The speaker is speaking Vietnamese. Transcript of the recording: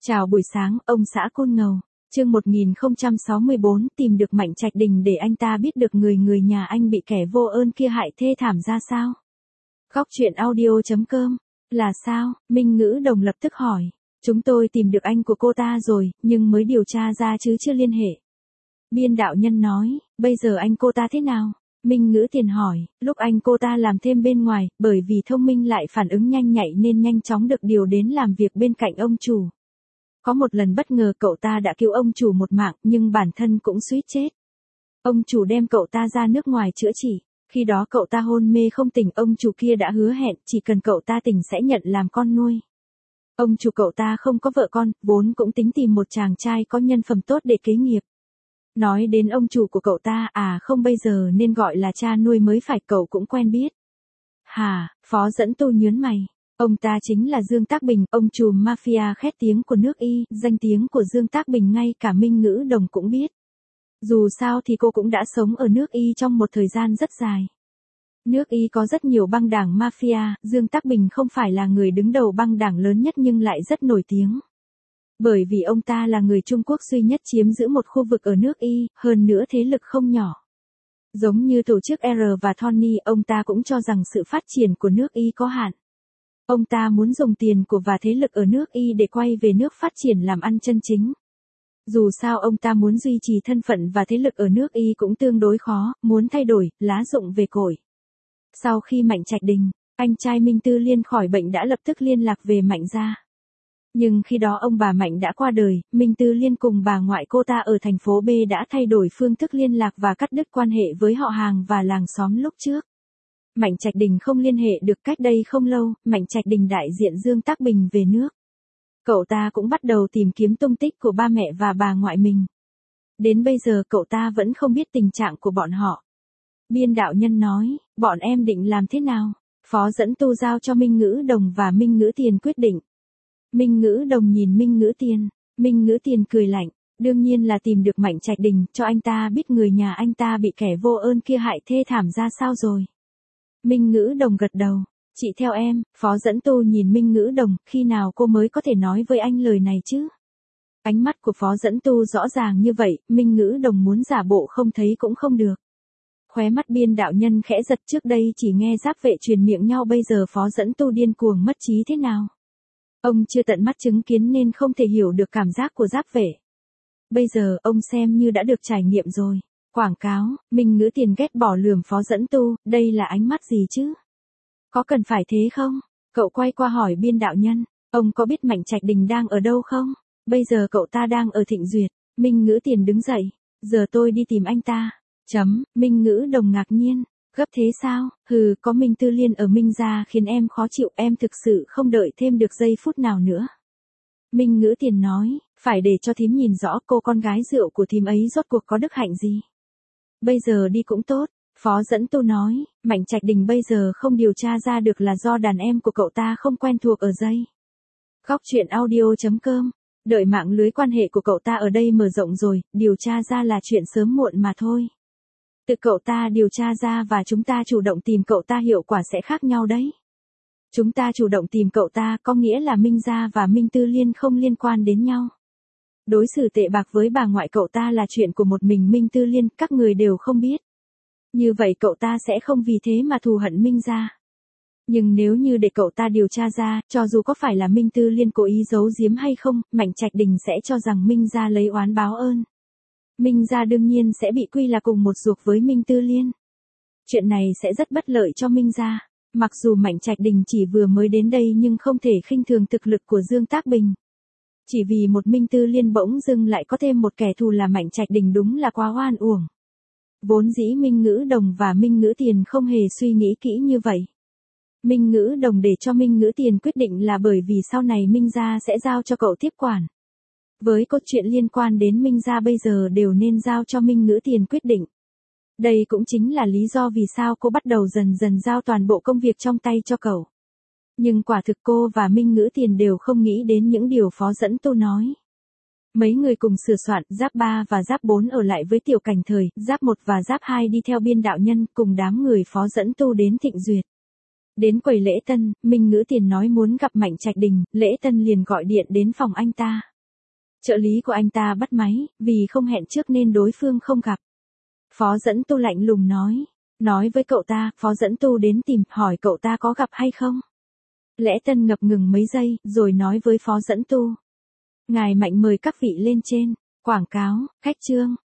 Chào buổi sáng, ông xã Côn Ngầu. Chương 1064, tìm được Mạnh Trạch Đình để anh ta biết được người nhà anh bị kẻ vô ơn kia hại thê thảm ra sao. Góc truyện audio.com. Là sao? Minh Ngữ Đồng lập tức hỏi. Chúng tôi tìm được anh của cô ta rồi, nhưng mới điều tra ra chứ chưa liên hệ. Biên đạo nhân nói, bây giờ anh cô ta thế nào? Minh Ngữ Tiền hỏi, lúc anh cô ta làm thêm bên ngoài, bởi vì thông minh lại phản ứng nhanh nhạy nên nhanh chóng được điều đến làm việc bên cạnh ông chủ. Có một lần bất ngờ cậu ta đã cứu ông chủ một mạng nhưng bản thân cũng suýt chết. Ông chủ đem cậu ta ra nước ngoài chữa trị. Khi đó cậu ta hôn mê không tỉnh, ông chủ kia đã hứa hẹn chỉ cần cậu ta tỉnh sẽ nhận làm con nuôi. Ông chủ cậu ta không có vợ con, vốn cũng tính tìm một chàng trai có nhân phẩm tốt để kế nghiệp. Nói đến ông chủ của cậu ta, không bây giờ nên gọi là cha nuôi mới phải, cậu cũng quen biết. Hả, Phó Dẫn Tu nhướng mày. Ông ta chính là Dương Tác Bình, ông trùm mafia khét tiếng của nước Y, danh tiếng của Dương Tác Bình ngay cả Minh Ngữ Đồng cũng biết. Dù sao thì cô cũng đã sống ở nước Y trong một thời gian rất dài. Nước Y có rất nhiều băng đảng mafia, Dương Tác Bình không phải là người đứng đầu băng đảng lớn nhất nhưng lại rất nổi tiếng. Bởi vì ông ta là người Trung Quốc duy nhất chiếm giữ một khu vực ở nước Y, hơn nữa thế lực không nhỏ. Giống như tổ chức R và Tony, ông ta cũng cho rằng sự phát triển của nước Y có hạn. Ông ta muốn dùng tiền của và thế lực ở nước Y để quay về nước phát triển làm ăn chân chính. Dù sao ông ta muốn duy trì thân phận và thế lực ở nước Y cũng tương đối khó, muốn thay đổi, lá rụng về cội. Sau khi Mạnh Trạch Đình, anh trai Minh Tư Liên khỏi bệnh đã lập tức liên lạc về Mạnh gia. Nhưng khi đó ông bà Mạnh đã qua đời, Minh Tư Liên cùng bà ngoại cô ta ở thành phố B đã thay đổi phương thức liên lạc và cắt đứt quan hệ với họ hàng và làng xóm lúc trước. Mạnh Trạch Đình không liên hệ được. Cách đây không lâu, Mạnh Trạch Đình đại diện Dương Tác Bình về nước. Cậu ta cũng bắt đầu tìm kiếm tung tích của ba mẹ và bà ngoại mình. Đến bây giờ cậu ta vẫn không biết tình trạng của bọn họ. Biên đạo nhân nói, bọn em định làm thế nào? Phó Dẫn Tu giao cho Minh Ngữ Đồng và Minh Ngữ Tiền quyết định. Minh Ngữ Đồng nhìn Minh Ngữ Tiền. Minh Ngữ Tiền cười lạnh. Đương nhiên là tìm được Mạnh Trạch Đình, cho anh ta biết người nhà anh ta bị kẻ vô ơn kia hại thê thảm ra sao rồi. Minh Ngữ Đồng gật đầu. Chị theo em. Phó Dẫn Tu nhìn Minh Ngữ Đồng, khi nào cô mới có thể nói với anh lời này chứ? Ánh mắt của Phó Dẫn Tu rõ ràng như vậy, Minh Ngữ Đồng muốn giả bộ không thấy cũng không được. Khóe mắt biên đạo nhân khẽ giật, trước đây chỉ nghe giáp vệ truyền miệng nhau, bây giờ Phó Dẫn Tu điên cuồng mất trí thế nào? Ông chưa tận mắt chứng kiến nên không thể hiểu được cảm giác của giáp vệ. Bây giờ ông xem như đã được trải nghiệm rồi. Quảng cáo, Minh Ngữ Tiền ghét bỏ lườm Phó Dẫn Tu, đây là ánh mắt gì chứ? Có cần phải thế không? Cậu quay qua hỏi biên đạo nhân, ông có biết Mạnh Trạch Đình đang ở đâu không? Bây giờ cậu ta đang ở Thịnh Duyệt. Minh Ngữ Tiền đứng dậy, giờ tôi đi tìm anh ta. Minh Ngữ Đồng ngạc nhiên, gấp thế sao? Có Minh Tư Liên ở Minh gia khiến em khó chịu, em thực sự không đợi thêm được giây phút nào nữa. Minh Ngữ Tiền nói, phải để cho thím nhìn rõ cô con gái rượu của thím ấy rốt cuộc có đức hạnh gì. Bây giờ đi cũng tốt. Phó Dẫn Tu nói, Mạnh Trạch Đình bây giờ không điều tra ra được là do đàn em của cậu ta không quen thuộc ở dây. Góc truyện audio.com. Đợi mạng lưới quan hệ của cậu ta ở đây mở rộng rồi, điều tra ra là chuyện sớm muộn mà thôi. Tự cậu ta điều tra ra và chúng ta chủ động tìm cậu ta hiệu quả sẽ khác nhau đấy. Chúng ta chủ động tìm cậu ta có nghĩa là Minh gia và Minh Tư Liên không liên quan đến nhau. Đối xử tệ bạc với bà ngoại cậu ta là chuyện của một mình Minh Tư Liên, các người đều không biết. Như vậy cậu ta sẽ không vì thế mà thù hận Minh gia. Nhưng nếu như để cậu ta điều tra ra, cho dù có phải là Minh Tư Liên cố ý giấu giếm hay không, Mạnh Trạch Đình sẽ cho rằng Minh gia lấy oán báo ơn. Minh gia đương nhiên sẽ bị quy là cùng một ruột với Minh Tư Liên. Chuyện này sẽ rất bất lợi cho Minh gia. Mặc dù Mạnh Trạch Đình chỉ vừa mới đến đây nhưng không thể khinh thường thực lực của Dương Tác Bình. Chỉ vì một Minh Tư Liên bỗng dưng lại có thêm một kẻ thù là Mạnh Trạch Đình đúng là quá oan uổng. Vốn dĩ Minh Ngữ Đồng và Minh Ngữ Tiền không hề suy nghĩ kỹ như vậy. Minh Ngữ Đồng để cho Minh Ngữ Tiền quyết định là bởi vì sau này Minh gia sẽ giao cho cậu tiếp quản. Với cốt truyện liên quan đến Minh gia bây giờ đều nên giao cho Minh Ngữ Tiền quyết định. Đây cũng chính là lý do vì sao cô bắt đầu dần dần giao toàn bộ công việc trong tay cho cậu. Nhưng quả thực cô và Minh Ngữ Tiền đều không nghĩ đến những điều Phó Dẫn Tu nói. Mấy người cùng sửa soạn, giáp 3 và giáp 4 ở lại với Tiểu Cảnh Thời, giáp 1 và giáp 2 đi theo biên đạo nhân cùng đám người Phó Dẫn Tu đến Thịnh Duyệt. Đến quầy lễ tân, Minh Ngữ Tiền nói muốn gặp Mạnh Trạch Đình, lễ tân liền gọi điện đến phòng anh ta. Trợ lý của anh ta bắt máy, vì không hẹn trước nên đối phương không gặp. Phó Dẫn Tu lạnh lùng nói với cậu ta, Phó Dẫn Tu đến tìm, hỏi cậu ta có gặp hay không. Lẽ Tân ngập ngừng mấy giây, rồi nói với Phó Dẫn Tu. Ngài Mạnh mời các vị lên trên. Quảng cáo, khách trương.